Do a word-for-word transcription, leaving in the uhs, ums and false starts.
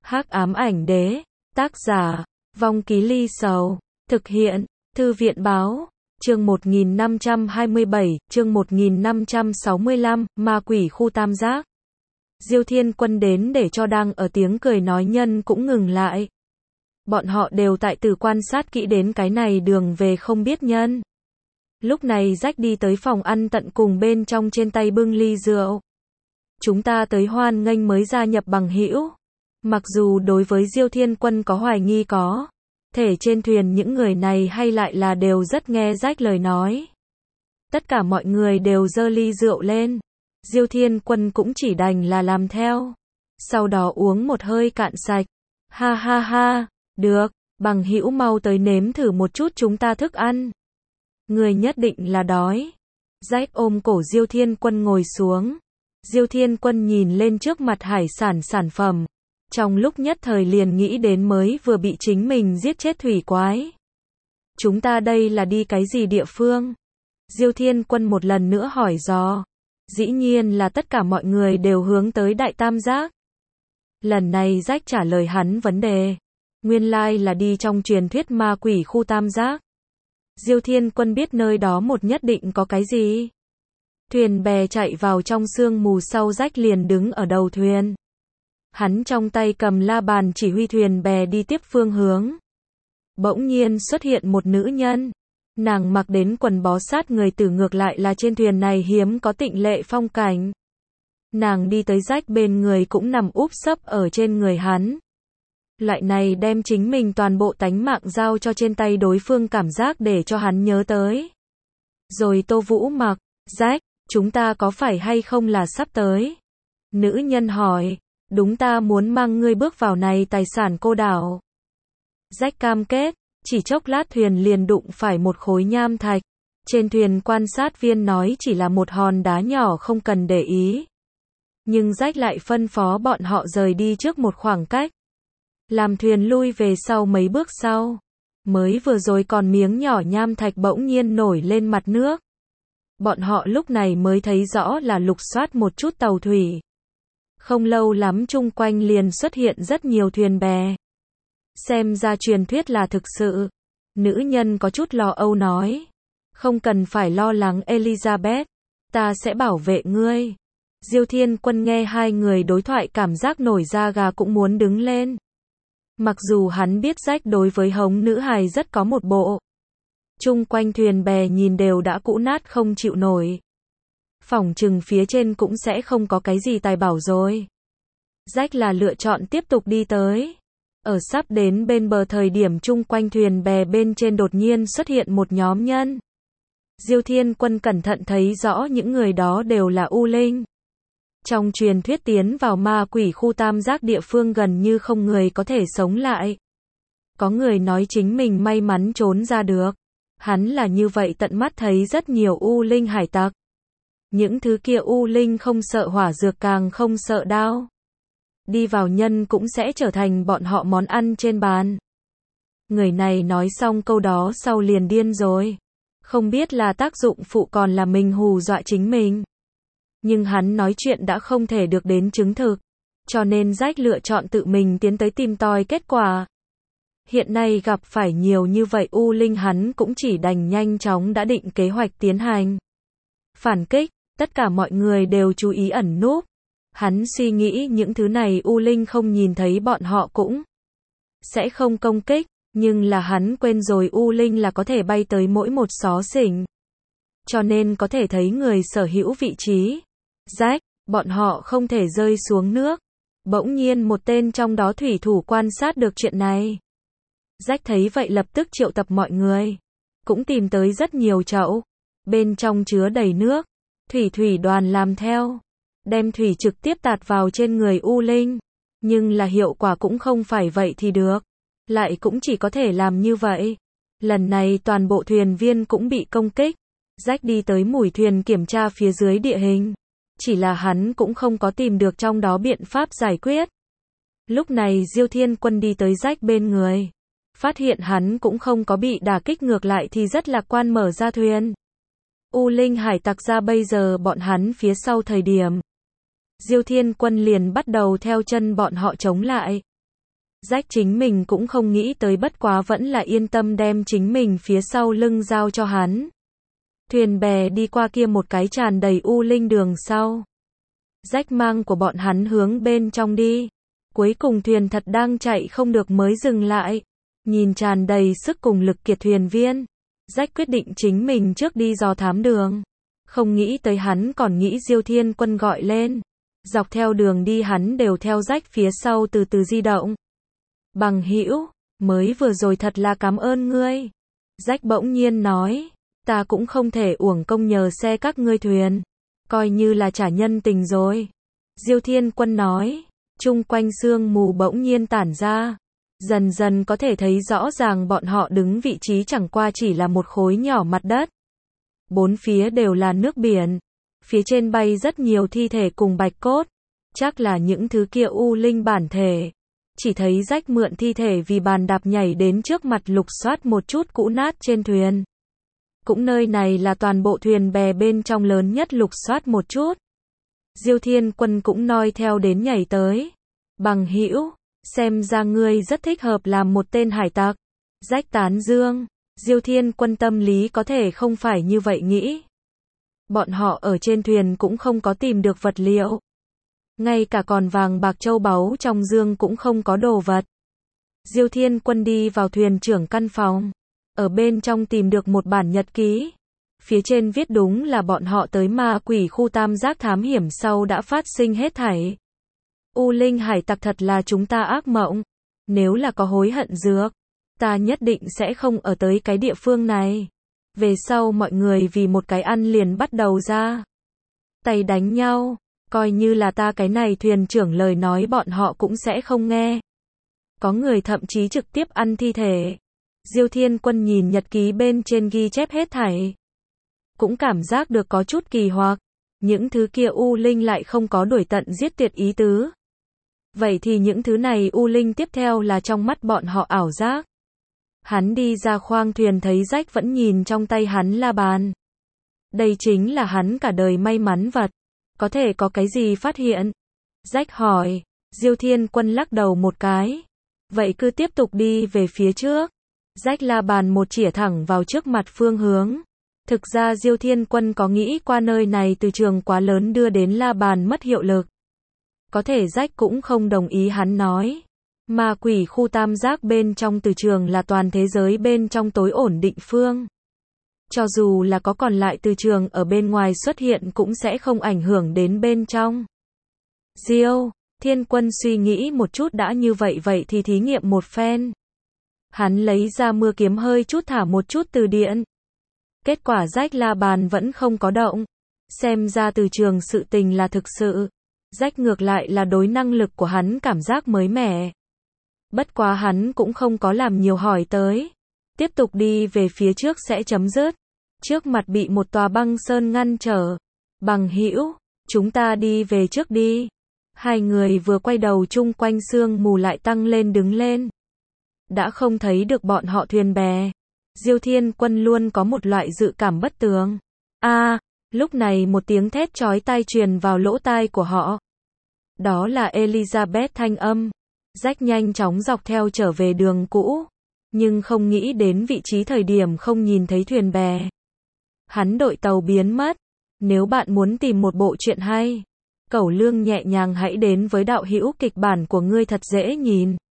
Hắc ám ảnh đế, tác giả, Vong Ký Ly Sầu, thực hiện, Thư viện báo, chương một nghìn năm trăm hai mươi bảy, chương một nghìn năm trăm sáu mươi lăm, ma quỷ khu tam giác. Diêu Thiên Quân đến để cho đang ở tiếng cười nói nhân cũng ngừng lại. Bọn họ đều tại từ quan sát kỹ đến cái này đường về không biết nhân. Lúc này Jack đi tới phòng ăn tận cùng bên trong trên tay bưng ly rượu. Chúng ta tới hoan nghênh mới gia nhập bằng hữu. Mặc dù đối với Diêu Thiên Quân có hoài nghi có thể trên thuyền những người này hay lại là đều rất nghe Jack lời nói. Tất cả mọi người đều giơ ly rượu lên. Diêu Thiên Quân cũng chỉ đành là làm theo. Sau đó uống một hơi cạn sạch. Ha ha ha, được, bằng hữu mau tới nếm thử một chút chúng ta thức ăn. Người nhất định là đói. Jack ôm cổ Diêu Thiên Quân ngồi xuống. Diêu Thiên Quân nhìn lên trước mặt hải sản sản phẩm. Trong lúc nhất thời liền nghĩ đến mới vừa bị chính mình giết chết thủy quái. Chúng ta đây là đi cái gì địa phương? Diêu Thiên Quân một lần nữa hỏi dò. Dĩ nhiên là tất cả mọi người đều hướng tới Đại Tam Giác. Lần này Jack trả lời hắn vấn đề. Nguyên lai là đi trong truyền thuyết ma quỷ khu tam giác. Diêu Thiên Quân biết nơi đó một nhất định có cái gì. Thuyền bè chạy vào trong sương mù sau Jack liền đứng ở đầu thuyền. Hắn trong tay cầm la bàn chỉ huy thuyền bè đi tiếp phương hướng. Bỗng nhiên xuất hiện một nữ nhân. Nàng mặc đến quần bó sát người tử ngược lại là trên thuyền này hiếm có tịnh lệ phong cảnh. Nàng đi tới Jack bên người cũng nằm úp sấp ở trên người hắn. Loại này đem chính mình toàn bộ tánh mạng giao cho trên tay đối phương cảm giác để cho hắn nhớ tới. Rồi Tô Vũ Mặc, Jack, chúng ta có phải hay không là sắp tới? Nữ nhân hỏi, đúng ta muốn mang ngươi bước vào này tài sản cô đảo. Jack cam kết, chỉ chốc lát thuyền liền đụng phải một khối nham thạch. Trên thuyền quan sát viên nói chỉ là một hòn đá nhỏ không cần để ý. Nhưng Jack lại phân phó bọn họ rời đi trước một khoảng cách. Làm thuyền lui về sau mấy bước sau. Mới vừa rồi còn miếng nhỏ nham thạch bỗng nhiên nổi lên mặt nước. Bọn họ lúc này mới thấy rõ là lục soát một chút tàu thủy. Không lâu lắm chung quanh liền xuất hiện rất nhiều thuyền bè. Xem ra truyền thuyết là thực sự. Nữ nhân có chút lo âu nói. Không cần phải lo lắng Elizabeth. Ta sẽ bảo vệ ngươi. Diêu Thiên Quân nghe hai người đối thoại cảm giác nổi da gà cũng muốn đứng lên. Mặc dù hắn biết Jack đối với hống nữ hài rất có một bộ. Chung quanh thuyền bè nhìn đều đã cũ nát không chịu nổi. Phỏng chừng phía trên cũng sẽ không có cái gì tài bảo rồi. Jack là lựa chọn tiếp tục đi tới. Ở sắp đến bên bờ thời điểm chung quanh thuyền bè bên trên đột nhiên xuất hiện một nhóm nhân. Diêu Thiên Quân cẩn thận thấy rõ những người đó đều là U Linh. Trong truyền thuyết tiến vào ma quỷ khu tam giác địa phương gần như không người có thể sống lại. Có người nói chính mình may mắn trốn ra được. Hắn là như vậy tận mắt thấy rất nhiều U Linh hải tặc. Những thứ kia U Linh không sợ hỏa dược càng không sợ đao. Đi vào nhân cũng sẽ trở thành bọn họ món ăn trên bàn. Người này nói xong câu đó sau liền điên rồi. Không biết là tác dụng phụ còn là mình hù dọa chính mình. Nhưng hắn nói chuyện đã không thể được đến chứng thực. Cho nên Jack lựa chọn tự mình tiến tới tìm tòi kết quả. Hiện nay gặp phải nhiều như vậy U Linh hắn cũng chỉ đành nhanh chóng đã định kế hoạch tiến hành. Phản kích, tất cả mọi người đều chú ý ẩn núp. Hắn suy nghĩ những thứ này U Linh không nhìn thấy bọn họ cũng sẽ không công kích. Nhưng là hắn quên rồi U Linh là có thể bay tới mỗi một xó xỉnh. Cho nên có thể thấy người sở hữu vị trí. Jack, bọn họ không thể rơi xuống nước. Bỗng nhiên một tên trong đó thủy thủ quan sát được chuyện này. Jack thấy vậy lập tức triệu tập mọi người. Cũng tìm tới rất nhiều chậu. Bên trong chứa đầy nước. Thủy thủy đoàn làm theo. Đem thủy trực tiếp tạt vào trên người U Linh. Nhưng là hiệu quả cũng không phải vậy thì được. Lại cũng chỉ có thể làm như vậy. Lần này toàn bộ thuyền viên cũng bị công kích. Jack đi tới mũi thuyền kiểm tra phía dưới địa hình. Chỉ là hắn cũng không có tìm được trong đó biện pháp giải quyết. Lúc này Diêu Thiên Quân đi tới Jack bên người. Phát hiện hắn cũng không có bị đả kích ngược lại thì rất lạc quan mở ra thuyền. U Linh hải tặc ra bây giờ bọn hắn phía sau thời điểm. Diêu Thiên Quân liền bắt đầu theo chân bọn họ chống lại. Rách chính mình cũng không nghĩ tới, bất quá vẫn là yên tâm đem chính mình phía sau lưng giao cho hắn. Thuyền bè đi qua kia một cái tràn đầy u linh đường sau. Rách mang của bọn hắn hướng bên trong đi. Cuối cùng thuyền thật đang chạy không được mới dừng lại. Nhìn tràn đầy sức cùng lực kiệt thuyền viên. Rách quyết định chính mình trước đi dò thám đường. Không nghĩ tới hắn còn nghĩ Diêu Thiên Quân gọi lên. Dọc theo đường đi hắn đều theo Rách phía sau từ từ di động. Bằng hữu, mới vừa rồi thật là cảm ơn ngươi. Rách bỗng nhiên nói, ta cũng không thể uổng công nhờ xe các ngươi thuyền. Coi như là trả nhân tình rồi. Diêu Thiên Quân nói, chung quanh sương mù bỗng nhiên tản ra. Dần dần có thể thấy rõ ràng bọn họ đứng vị trí chẳng qua chỉ là một khối nhỏ mặt đất. Bốn phía đều là nước biển. Phía trên bay rất nhiều thi thể cùng bạch cốt. Chắc là những thứ kia u linh bản thể. Chỉ thấy Rách mượn thi thể vì bàn đạp nhảy đến trước mặt lục soát một chút cũ nát trên thuyền. Cũng nơi này là toàn bộ thuyền bè bên trong lớn nhất, lục soát một chút. Diêu Thiên Quân cũng noi theo đến nhảy tới. Bằng hữu, xem ra ngươi rất thích hợp làm một tên hải tặc. Rách tán dương. Diêu Thiên Quân tâm lý có thể không phải như vậy nghĩ. Bọn họ ở trên thuyền cũng không có tìm được vật liệu. Ngay cả còn vàng bạc châu báu trong dương cũng không có đồ vật. Diêu Thiên Quân đi vào thuyền trưởng căn phòng. Ở bên trong tìm được một bản nhật ký. Phía trên viết đúng là bọn họ tới ma quỷ khu tam giác thám hiểm sau đã phát sinh hết thảy. U linh hải tặc thật là chúng ta ác mộng. Nếu là có hối hận dược, ta nhất định sẽ không ở tới cái địa phương này. Về sau mọi người vì một cái ăn liền bắt đầu ra tay đánh nhau. Coi như là ta cái này thuyền trưởng lời nói bọn họ cũng sẽ không nghe. Có người thậm chí trực tiếp ăn thi thể. Diêu Thiên Quân nhìn nhật ký bên trên ghi chép hết thảy. Cũng cảm giác được có chút kỳ hoặc. Những thứ kia u linh lại không có đuổi tận giết tuyệt ý tứ. Vậy thì những thứ này u linh tiếp theo là trong mắt bọn họ ảo giác. Hắn đi ra khoang thuyền thấy Rách vẫn nhìn trong tay hắn la bàn. Đây chính là hắn cả đời may mắn vật. Có thể có cái gì phát hiện? Rách hỏi. Diêu Thiên Quân lắc đầu một cái. Vậy cứ tiếp tục đi về phía trước. Rách la bàn một chĩa thẳng vào trước mặt phương hướng. Thực ra Diêu Thiên Quân có nghĩ qua nơi này từ trường quá lớn đưa đến la bàn mất hiệu lực. Có thể Rách cũng không đồng ý, hắn nói. Ma quỷ khu tam giác bên trong từ trường là toàn thế giới bên trong tối ổn định phương. Cho dù là có còn lại từ trường ở bên ngoài xuất hiện cũng sẽ không ảnh hưởng đến bên trong. Diêu Thiên Quân suy nghĩ một chút, đã như vậy vậy thì thí nghiệm một phen. Hắn lấy ra mưa kiếm hơi chút thả một chút từ điện. Kết quả Rách la bàn vẫn không có động. Xem ra từ trường sự tình là thực sự. Rách ngược lại là đối năng lực của hắn cảm giác mới mẻ. Bất quá hắn cũng không có làm nhiều hỏi tới. Tiếp tục đi về phía trước sẽ chấm dứt. Trước mặt bị một tòa băng sơn ngăn trở. Bằng hữu, chúng ta đi về trước đi. Hai người vừa quay đầu chung quanh sương mù lại tăng lên đứng lên. Đã không thấy được bọn họ thuyền bè. Diêu Thiên Quân luôn có một loại dự cảm bất tường. A, à, lúc này một tiếng thét chói tai truyền vào lỗ tai của họ. Đó là Elizabeth thanh âm. Rách nhanh chóng dọc theo trở về đường cũ. Nhưng không nghĩ đến vị trí thời điểm không nhìn thấy thuyền bè. Hắn đội tàu biến mất. Nếu bạn muốn tìm một bộ truyện hay, Cẩu Lương nhẹ nhàng hãy đến với đạo hữu kịch bản của ngươi thật dễ nhìn.